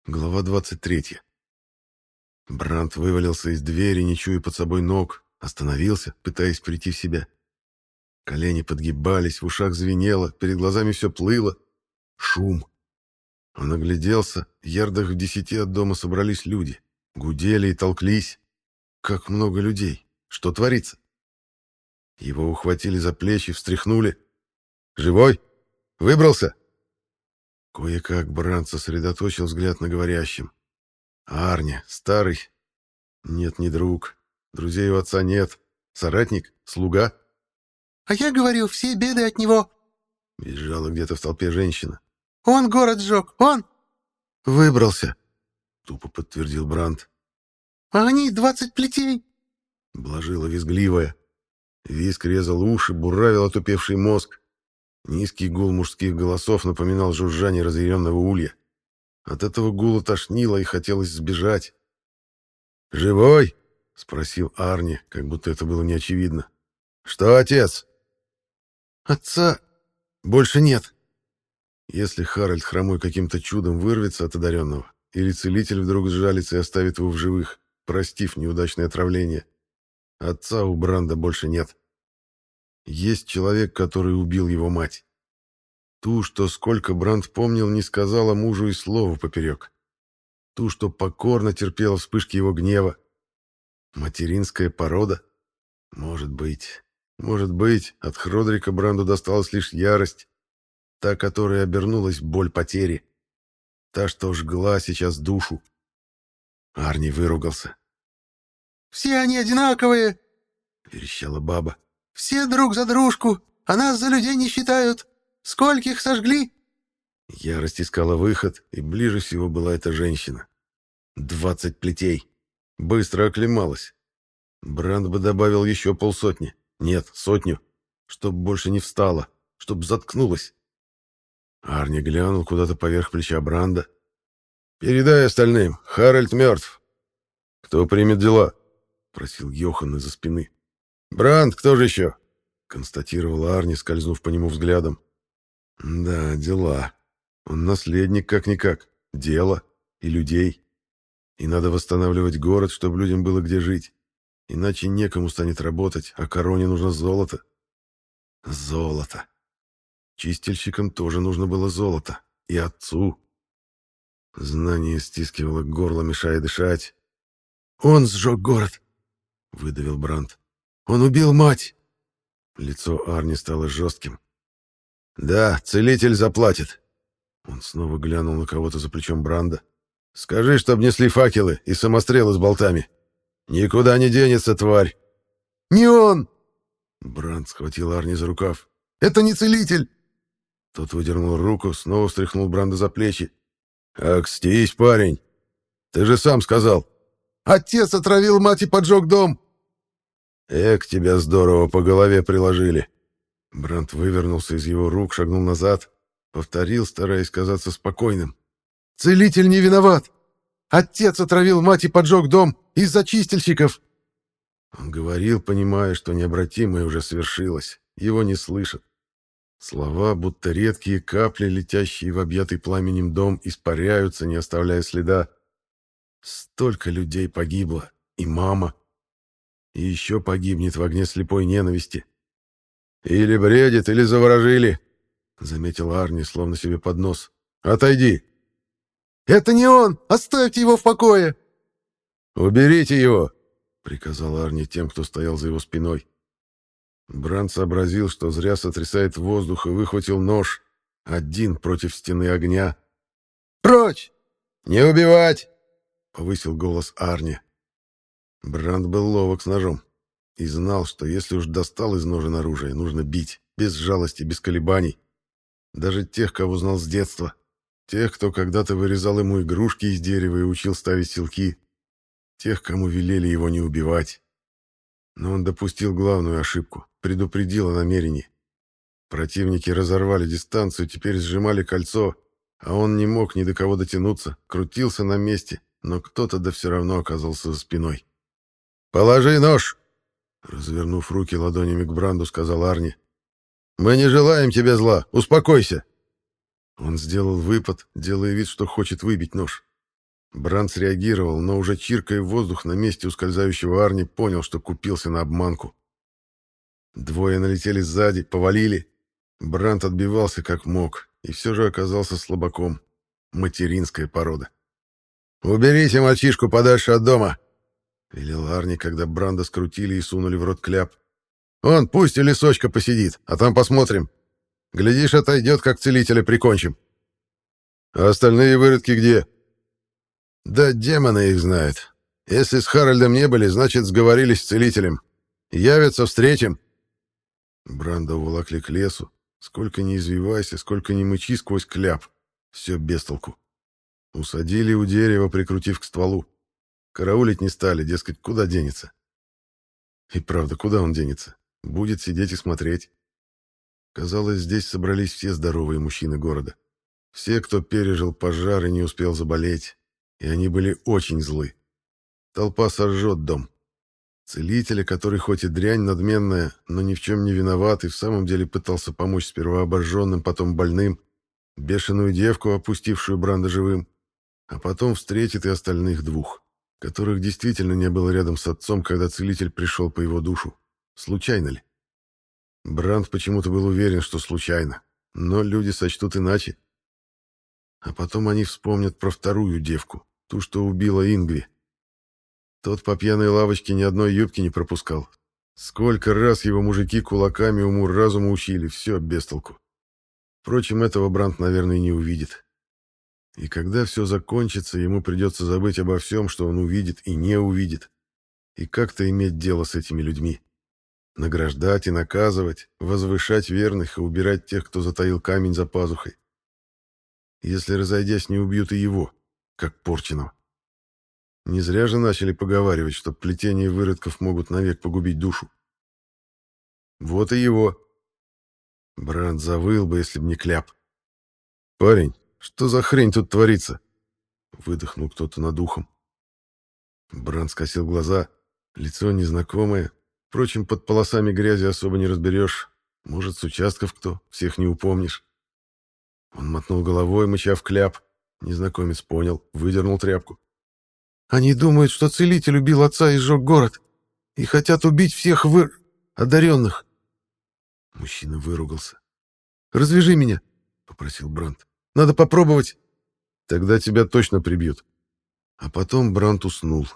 Глава 23. Брандт вывалился из двери, не чуя под собой ног, остановился, пытаясь прийти в себя. Колени подгибались, в ушах звенело, перед глазами все плыло. Шум. Он огляделся, ярдах в 10 от дома собрались люди. Гудели и толклись. Как много людей. Что творится? Его ухватили за плечи, встряхнули. «Живой? Выбрался?» Кое-как Брандт сосредоточил взгляд на говорящем. Арни, старый. Нет, не друг. Друзей у отца нет. Соратник? Слуга? «А я говорю, все беды от него!» Визжала где-то в толпе женщина. «Он город сжег, он!» «Выбрался!» — тупо подтвердил Брандт. «А они 20 плетей!» — блажила визгливая. Визг резал уши, буравил отупевший мозг. Низкий гул мужских голосов напоминал жужжание разъяренного улья. От этого гула тошнило и хотелось сбежать. «Живой?» — спросил Арни, как будто это было неочевидно. «Что, отец?» «Отца больше нет». Если Харальд Хромой каким-то чудом вырвется от одаренного, или целитель вдруг сжалится и оставит его в живых, простив неудачное отравление, отца у Бранда больше нет. Есть человек, который убил его мать. Ту, что, сколько Бранд помнил, не сказала мужу и слова поперек. Ту, что покорно терпела вспышки его гнева. Материнская порода? Может быть. Может быть, от Хродрика Бранду досталась лишь ярость, та, которая обернулась боль потери. Та, что жгла сейчас душу. Арни выругался. «Все они одинаковые!» — верещала баба. «Все друг за дружку, а нас за людей не считают. Скольких сожгли?» Ярость искала выход, и ближе всего была эта женщина. 20 плетей. Быстро оклемалась. Бранд бы добавил еще полсотни. Нет, сотню. Чтоб больше не встала. Чтоб заткнулась. Арни глянул куда-то поверх плеча Бранда. «Передай остальным. Харальд мертв». «Кто примет дела?» — просил Йохан из-за спины. «Бранд, кто же еще?» — констатировал Арни, скользнув по нему взглядом. «Да, дела. Он наследник как-никак. Дело. И людей. И надо восстанавливать город, чтобы людям было где жить. Иначе некому станет работать, а короне нужно золото. Золото. Чистильщикам тоже нужно было золото. И отцу. Знание стискивало горло, мешая дышать. «Он сжег город!» — выдавил Брандт. «Он убил мать!» Лицо Арни стало жестким. «Да, целитель заплатит!» Он снова глянул на кого-то за плечом Бранда. «Скажи, чтоб несли факелы и самострелы с болтами. Никуда не денется, тварь!» «Не он!» Брандт схватил Арни за рукав. «Это не целитель!» Тот выдернул руку, снова встряхнул Бранда за плечи. «Акстись, парень! Ты же сам сказал!» «Отец отравил мать и поджег дом!» Тебя здорово по голове приложили!» Брандт вывернулся из его рук, шагнул назад, повторил, стараясь казаться спокойным. «Целитель не виноват! Отец отравил мать и поджег дом из-за чистильщиков!» Он говорил, понимая, что необратимое уже свершилось. Его не слышат. Слова, будто редкие капли, летящие в объятый пламенем дом, испаряются, не оставляя следа. Столько людей погибло. И мама. И еще погибнет в огне слепой ненависти. «Или бредит, или заворожили», — заметил Арни, словно себе под нос. «Отойди». «Это не он! Оставьте его в покое!» «Уберите его!» — приказал Арни тем, кто стоял за его спиной. Брандт сообразил, что зря сотрясает воздух, и выхватил нож. Один против стены огня. «Прочь!» «Не убивать!» — повысил голос Арни. Брандт был ловок с ножом и знал, что если уж достал из ножен оружие, нужно бить, без жалости, без колебаний. Даже тех, кого знал с детства. Тех, кто когда-то вырезал ему игрушки из дерева и учил ставить селки. Тех, кому велели его не убивать. Но он допустил главную ошибку, предупредил о намерении. Противники разорвали дистанцию, теперь сжимали кольцо, а он не мог ни до кого дотянуться, крутился на месте, но кто-то да все равно оказался за спиной. «Положи нож!» Развернув руки ладонями к Бранду, сказал Арни. «Мы не желаем тебе зла, успокойся!» Он сделал выпад, делая вид, что хочет выбить нож. Бранд среагировал, но уже чиркая в воздух на месте ускользающего Арни, понял, что купился на обманку. Двое налетели сзади, повалили. Бранд отбивался как мог, и все же оказался слабаком. Материнская порода. «Уберите мальчишку подальше от дома!» — велел Арни, когда Бранда скрутили и сунули в рот кляп. «Он пусть у лесочка посидит, а там посмотрим. Глядишь, отойдет, как целителя прикончим». «А остальные выродки где?» «Да демоны их знают. Если с Харальдом не были, значит, сговорились с целителем. Явятся, встретим». Бранда уволокли к лесу. Сколько ни извивайся, сколько ни мычи сквозь кляп. Все без толку. Усадили у дерева, прикрутив к стволу. Караулить не стали, дескать, куда денется. И правда, куда он денется? Будет сидеть и смотреть. Казалось, здесь собрались все здоровые мужчины города. Все, кто пережил пожар и не успел заболеть. И они были очень злы. Толпа сожжет дом. Целителя, который хоть и дрянь надменная, но ни в чем не виноват и в самом деле пытался помочь сперва обожженным, потом больным, бешеную девку, опустившую Бранда живым, а потом встретит и остальных двух, которых действительно не было рядом с отцом, когда целитель пришел по его душу. Случайно ли? Бранд почему-то был уверен, что случайно, но люди сочтут иначе. А потом они вспомнят про вторую девку, ту, что убила Ингви. Тот по пьяной лавочке ни одной юбки не пропускал. Сколько раз его мужики кулаками уму-разуму учили, все без толку. Впрочем, этого Бранд, наверное, не увидит. И когда все закончится, ему придется забыть обо всем, что он увидит и не увидит, и как-то иметь дело с этими людьми. Награждать и наказывать, возвышать верных и убирать тех, кто затаил камень за пазухой. Если, разойдясь, не убьют и его, как Порченого. Не зря же начали поговаривать, что плетение выродков могут навек погубить душу. Вот и его. Бранд завыл бы, если б не кляп. «Парень, что за хрень тут творится?» Выдохнул кто-то над ухом. Бранд скосил глаза. Лицо незнакомое. Впрочем, под полосами грязи особо не разберешь. Может, с участков кто, всех не упомнишь. Он мотнул головой, мыча в кляп. Незнакомец понял, выдернул тряпку. «Они думают, что целитель убил отца и сжег город, и хотят убить всех одаренных». Мужчина выругался. «Развяжи меня», — попросил Бранд. «Надо попробовать». «Тогда тебя точно прибьют». А потом Бранд уснул.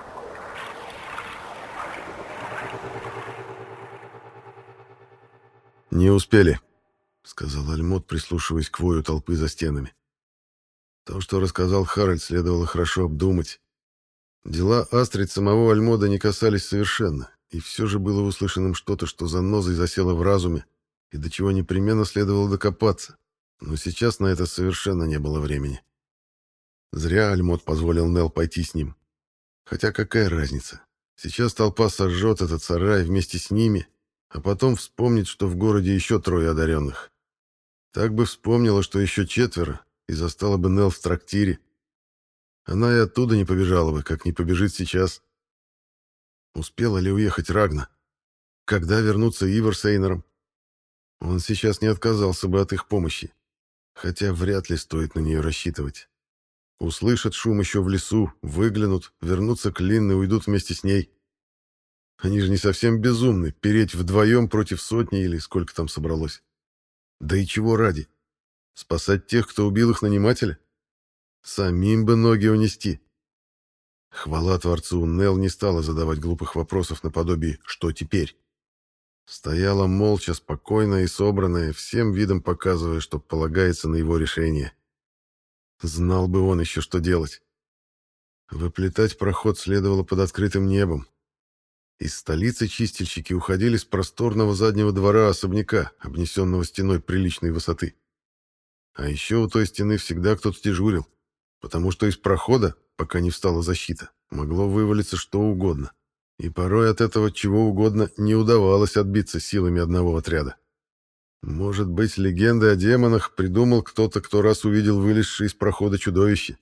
«Не успели», — сказал Альмот, прислушиваясь к вою толпы за стенами. То, что рассказал Харальд, следовало хорошо обдумать. Дела Астрид самого Альмода не касались совершенно, и все же было услышанным что-то, что занозой засело в разуме, и до чего непременно следовало докопаться. Но сейчас на это совершенно не было времени. Зря Альмот позволил Нел пойти с ним. Хотя какая разница? Сейчас толпа сожжет этот сарай вместе с ними, а потом вспомнит, что в городе еще 3 одаренных. Так бы вспомнила, что еще 4, и застала бы Нел в трактире. Она и оттуда не побежала бы, как не побежит сейчас. Успела ли уехать Рагна? Когда вернуться Ивар с Эйнором? Он сейчас не отказался бы от их помощи, хотя вряд ли стоит на нее рассчитывать. Услышат шум еще в лесу, выглянут, вернутся к Линне и уйдут вместе с ней. Они же не совсем безумны, переть вдвоем против 100 или сколько там собралось. Да и чего ради? Спасать тех, кто убил их нанимателя? Самим бы ноги унести. Хвала Творцу, Нел не стала задавать глупых вопросов наподобие «что теперь?». Стояла молча, спокойная и собранная, всем видом показывая, что полагается на его решение. Знал бы он еще, что делать. Выплетать проход следовало под открытым небом. Из столицы чистильщики уходили с просторного заднего двора особняка, обнесенного стеной приличной высоты. А еще у той стены всегда кто-то дежурил, потому что из прохода, пока не встала защита, могло вывалиться что угодно. И порой от этого чего угодно не удавалось отбиться силами одного отряда. Может быть, легенды о демонах придумал кто-то, кто раз увидел вылезшее из прохода чудовище.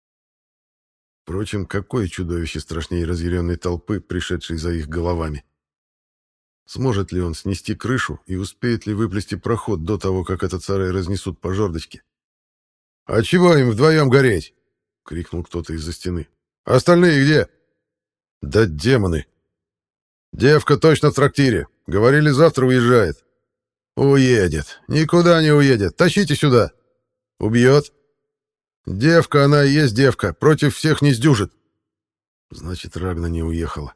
Впрочем, какое чудовище страшнее разъяренной толпы, пришедшей за их головами? Сможет ли он снести крышу и успеет ли выплести проход до того, как этот сарай разнесут по жердочке? «А чего им вдвоем гореть?» крикнул кто-то из-за стены. «Остальные где?» «Да демоны! Девка точно в трактире. Говорили, завтра уезжает». «Уедет. Никуда не уедет. Тащите сюда». «Убьет?» «Девка, она и есть девка. Против всех не сдюжит». Значит, Рагна не уехала.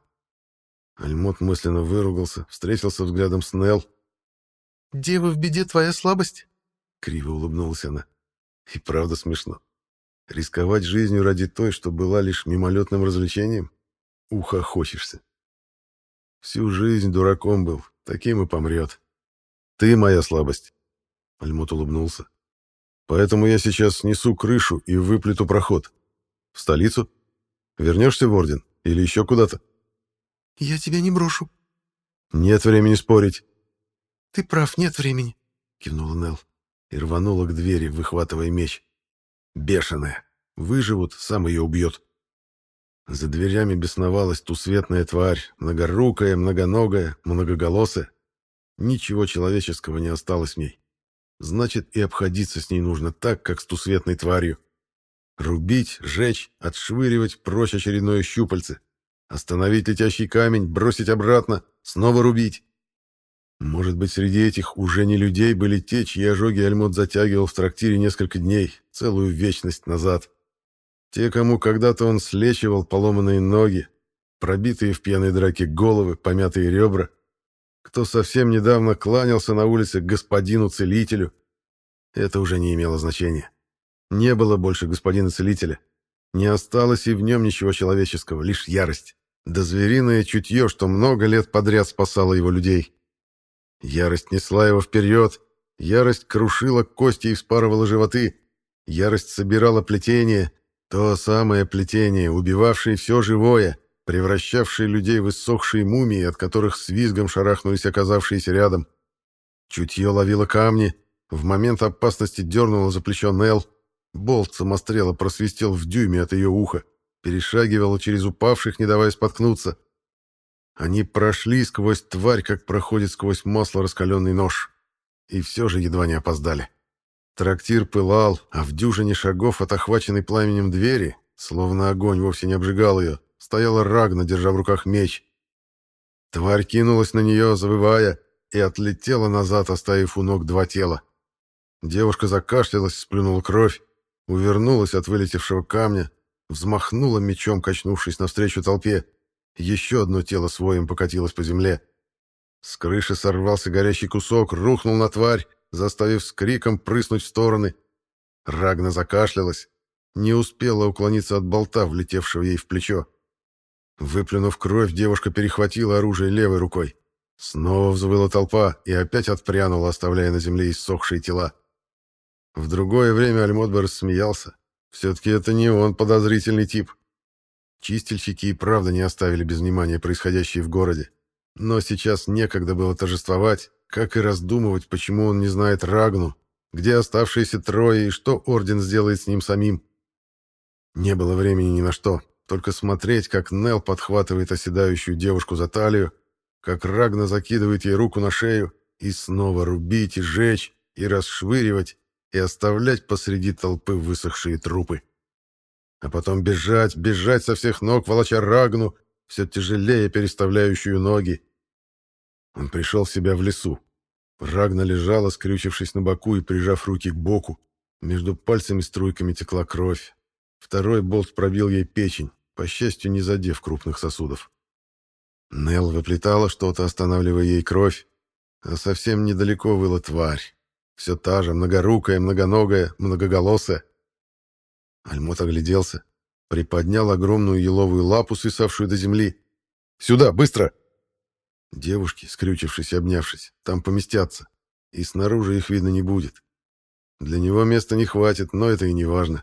Альмот мысленно выругался, встретился взглядом с Нелл. «Дева в беде твоя слабость?» Криво улыбнулась она. И правда смешно. Рисковать жизнью ради той, что была лишь мимолетным развлечением? Ухохочешься. Всю жизнь дураком был, таким и помрет. Ты моя слабость. Альмот улыбнулся. Поэтому я сейчас снесу крышу и выплету проход. В столицу? Вернешься в Орден? Или еще куда-то? «Я тебя не брошу». Нет времени спорить. «Ты прав, нет времени», — кивнула Нелл и рванула к двери, выхватывая меч. Бешеная. Выживут, сам ее убьет. За дверями бесновалась тусветная тварь, многорукая, многоногая, многоголосая. Ничего человеческого не осталось в ней. Значит, и обходиться с ней нужно так, как с тусветной тварью. Рубить, жечь, отшвыривать прочь очередное щупальце. Остановить летящий камень, бросить обратно, снова рубить. Может быть, среди этих уже не людей были те, чьи ожоги Альмот затягивал в трактире несколько дней, целую вечность назад. Те, кому когда-то он слечивал поломанные ноги, пробитые в пьяной драке головы, помятые ребра. Кто совсем недавно кланялся на улице господину-целителю. Это уже не имело значения. Не было больше господина-целителя. Не осталось и в нем ничего человеческого, лишь ярость. Да звериное чутье, что много лет подряд спасало его людей. Ярость несла его вперед, ярость крушила кости и вспарывала животы, ярость собирала плетение, то самое плетение, убивавшее все живое, превращавшее людей в иссохшие мумии, от которых с визгом шарахнулись оказавшиеся рядом. Чутье ловило камни, в момент опасности дернуло за плечо Нелл, болт самострела просвистел в дюйме от ее уха, перешагивал через упавших, не давая споткнуться. Они прошли сквозь тварь, как проходит сквозь масло раскаленный нож. И все же едва не опоздали. Трактир пылал, а в дюжине шагов от охваченной пламенем двери, словно огонь вовсе не обжигал ее, стояла Рагна, держа в руках меч. Тварь кинулась на нее, завывая, и отлетела назад, оставив у ног два тела. Девушка закашлялась, сплюнула кровь, увернулась от вылетевшего камня, взмахнула мечом, качнувшись навстречу толпе. Еще одно тело с воем покатилось по земле. С крыши сорвался горящий кусок, рухнул на тварь, заставив с криком прыснуть в стороны. Рагна закашлялась, не успела уклониться от болта, влетевшего ей в плечо. Выплюнув кровь, девушка перехватила оружие левой рукой. Снова взвыла толпа и опять отпрянула, оставляя на земле иссохшие тела. В другое время Альмот бы рассмеялся. Все-таки это не он подозрительный тип. Чистильщики и правда не оставили без внимания происходящее в городе. Но сейчас некогда было торжествовать, как и раздумывать, почему он не знает Рагну, где оставшиеся трое и что Орден сделает с ним самим. Не было времени ни на что, только смотреть, как Нелл подхватывает оседающую девушку за талию, как Рагна закидывает ей руку на шею, и снова рубить, и жечь, и расшвыривать, и оставлять посреди толпы высохшие трупы. А потом бежать, бежать со всех ног, волоча Рагну, все тяжелее переставляющую ноги. Он пришел в себя в лесу. Рагна лежала, скрючившись на боку и прижав руки к боку. Между пальцами струйками текла кровь. Второй болт пробил ей печень, по счастью, не задев крупных сосудов. Нелл выплетала что-то, останавливая ей кровь, а совсем недалеко выла тварь. Все та же, многорукая, многоногая, многоголосая. Альмот огляделся, приподнял огромную еловую лапу, свисавшую до земли. «Сюда, быстро!» Девушки, скрючившись и обнявшись, там поместятся, и снаружи их видно не будет. Для него места не хватит, но это и не важно.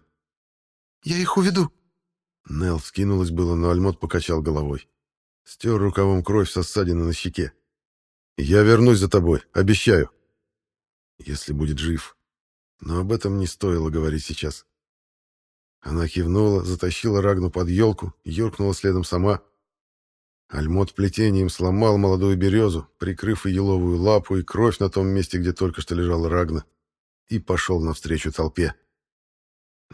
«Я их уведу». Нелл вскинулась было, но Альмот покачал головой. Стер рукавом кровь со ссадины на щеке. «Я вернусь за тобой, обещаю». Если будет жив. Но об этом не стоило говорить сейчас. Она кивнула, затащила Рагну под елку, юркнула следом сама. Альмот плетением сломал молодую березу, прикрыв и еловую лапу, и кровь на том месте, где только что лежала Рагна, и пошел навстречу толпе.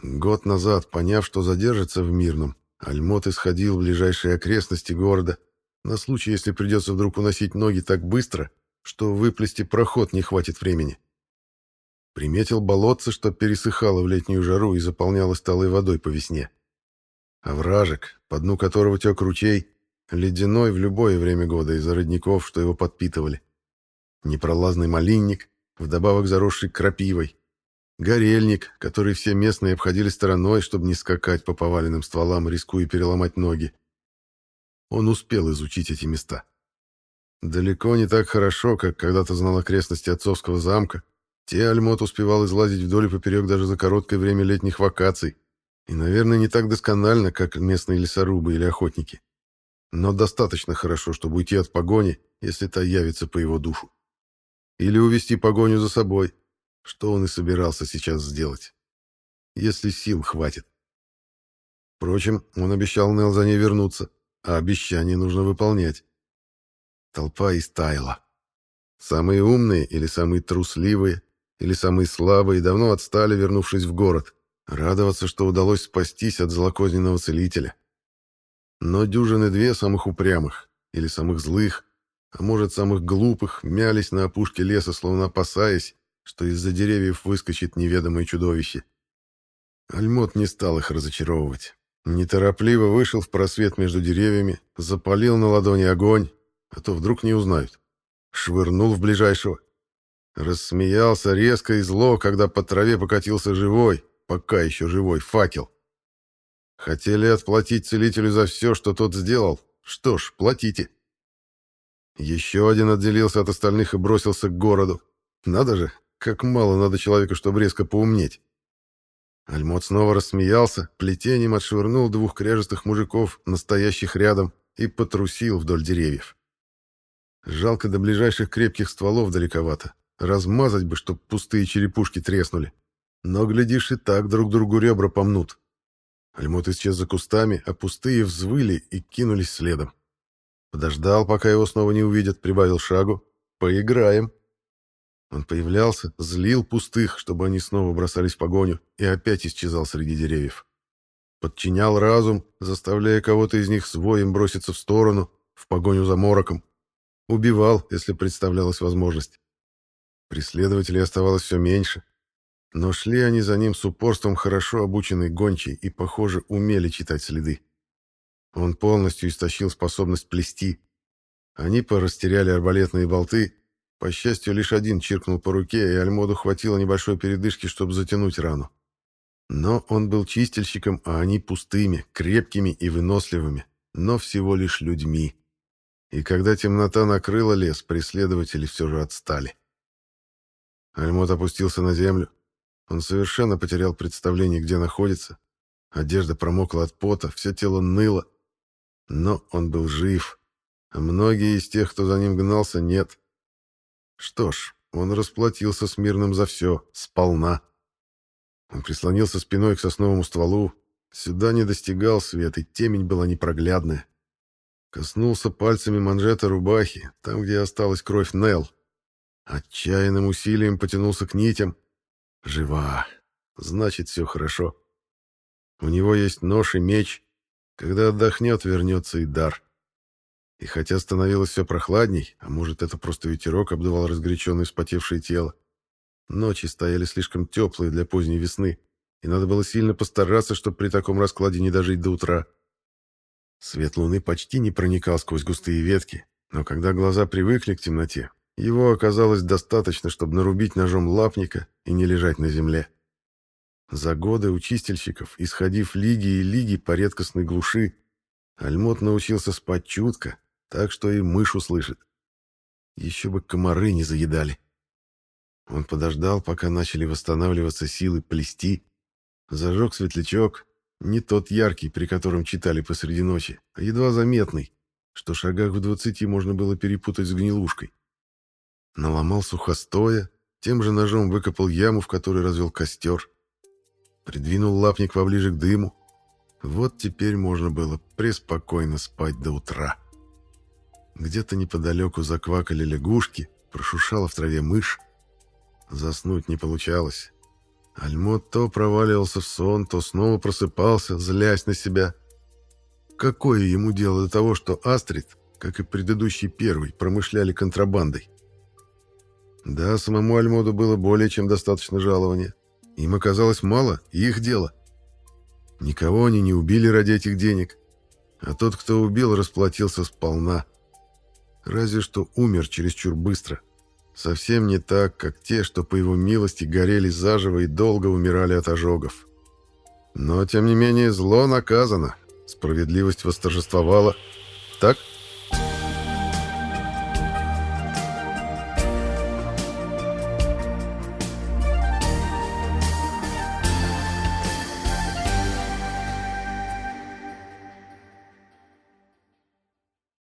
Год назад, поняв, что задержится в Мирном, Альмот исходил в ближайшие окрестности города на случай, если придется вдруг уносить ноги так быстро, что выплести проход не хватит времени. Приметил болотце, что пересыхало в летнюю жару и заполнялось талой водой по весне. Овражек, по дну которого тек ручей, ледяной в любое время года из-за родников, что его подпитывали. Непролазный малинник, вдобавок заросший крапивой. Горельник, который все местные обходили стороной, чтобы не скакать по поваленным стволам, рискуя переломать ноги. Он успел изучить эти места. Далеко не так хорошо, как когда-то знал окрестности отцовского замка. Те Альмот успевал излазить вдоль и поперек даже за короткое время летних вакаций. И, наверное, не так досконально, как местные лесорубы или охотники. Но достаточно хорошо, чтобы уйти от погони, если та явится по его душу. Или увести погоню за собой, что он и собирался сейчас сделать. Если сил хватит. Впрочем, он обещал Нел за ней вернуться, а обещание нужно выполнять. Толпа истаяла. Самые умные или самые трусливые, или самые слабые давно отстали, вернувшись в город, радоваться, что удалось спастись от злокозненного целителя. Но дюжины две самых упрямых, или самых злых, а может, самых глупых, мялись на опушке леса, словно опасаясь, что из-за деревьев выскочит неведомое чудовище. Альмот не стал их разочаровывать. Неторопливо вышел в просвет между деревьями, запалил на ладони огонь, а то вдруг не узнают. Швырнул в ближайшего. Рассмеялся резко и зло, когда по траве покатился живой, пока еще живой, факел. Хотели отплатить целителю за все, что тот сделал? Что ж, платите. Еще один отделился от остальных и бросился к городу. Надо же, как мало надо человеку, чтобы резко поумнеть. Альмот снова рассмеялся, плетением отшвырнул двух кряжестых мужиков, настоящих рядом, и потрусил вдоль деревьев. Жалко, до ближайших крепких стволов далековато. Размазать бы, чтоб пустые черепушки треснули. Но, глядишь, и так друг другу ребра помнут. Альмот исчез за кустами, а пустые взвыли и кинулись следом. Подождал, пока его снова не увидят, прибавил шагу. «Поиграем». Он появлялся, злил пустых, чтобы они снова бросались в погоню, и опять исчезал среди деревьев. Подчинял разум, заставляя кого-то из них с воем броситься в сторону, в погоню за мороком. Убивал, если представлялась возможность. Преследователей оставалось все меньше, но шли они за ним с упорством хорошо обученной гончей и, похоже, умели читать следы. Он полностью истощил способность плести. Они порастеряли арбалетные болты. По счастью, лишь один чиркнул по руке, и Альмоду хватило небольшой передышки, чтобы затянуть рану. Но он был чистильщиком, а они пустыми, крепкими и выносливыми, но всего лишь людьми. И когда темнота накрыла лес, преследователи все же отстали. Альмот опустился на землю. Он совершенно потерял представление, где находится. Одежда промокла от пота, все тело ныло. Но он был жив, а многие из тех, кто за ним гнался, нет. Что ж, он расплатился с Мирным за все, сполна. Он прислонился спиной к сосновому стволу. Сюда не достигал свет, и темень была непроглядная. Коснулся пальцами манжета рубахи, там, где осталась кровь Нелл. Отчаянным усилием потянулся к нитям. Жива. Значит, все хорошо. У него есть нож и меч. Когда отдохнет, вернется и дар. И хотя становилось все прохладней, а может, это просто ветерок обдувал разгоряченное вспотевшее тело, ночи стояли слишком теплые для поздней весны, и надо было сильно постараться, чтобы при таком раскладе не дожить до утра. Свет луны почти не проникал сквозь густые ветки, но когда глаза привыкли к темноте, его оказалось достаточно, чтобы нарубить ножом лапника и не лежать на земле. За годы у чистильщиков, исходив лиги и лиги по редкостной глуши, Альмот научился спать чутко, так что и мышь услышит. Еще бы комары не заедали. Он подождал, пока начали восстанавливаться силы плести, зажег светлячок, не тот яркий, при котором читали посреди ночи, а едва заметный, что шагах в 20 можно было перепутать с гнилушкой. Наломал сухостоя, тем же ножом выкопал яму, в которой развел костер. Придвинул лапник поближе к дыму. Вот теперь можно было преспокойно спать до утра. Где-то неподалеку заквакали лягушки, прошуршала в траве мышь. Заснуть не получалось. Альмот то проваливался в сон, то снова просыпался, злясь на себя. Какое ему дело до того, что Астрид, как и предыдущий первый, промышляли контрабандой? Да, самому Альмоду было более чем достаточно жалования. Им оказалось мало, и их дело. Никого они не убили ради этих денег, а тот, кто убил, расплатился сполна. Разве что умер чересчур быстро. Совсем не так, как те, что по его милости горели заживо и долго умирали от ожогов. Но, тем не менее, зло наказано, справедливость восторжествовала. Так?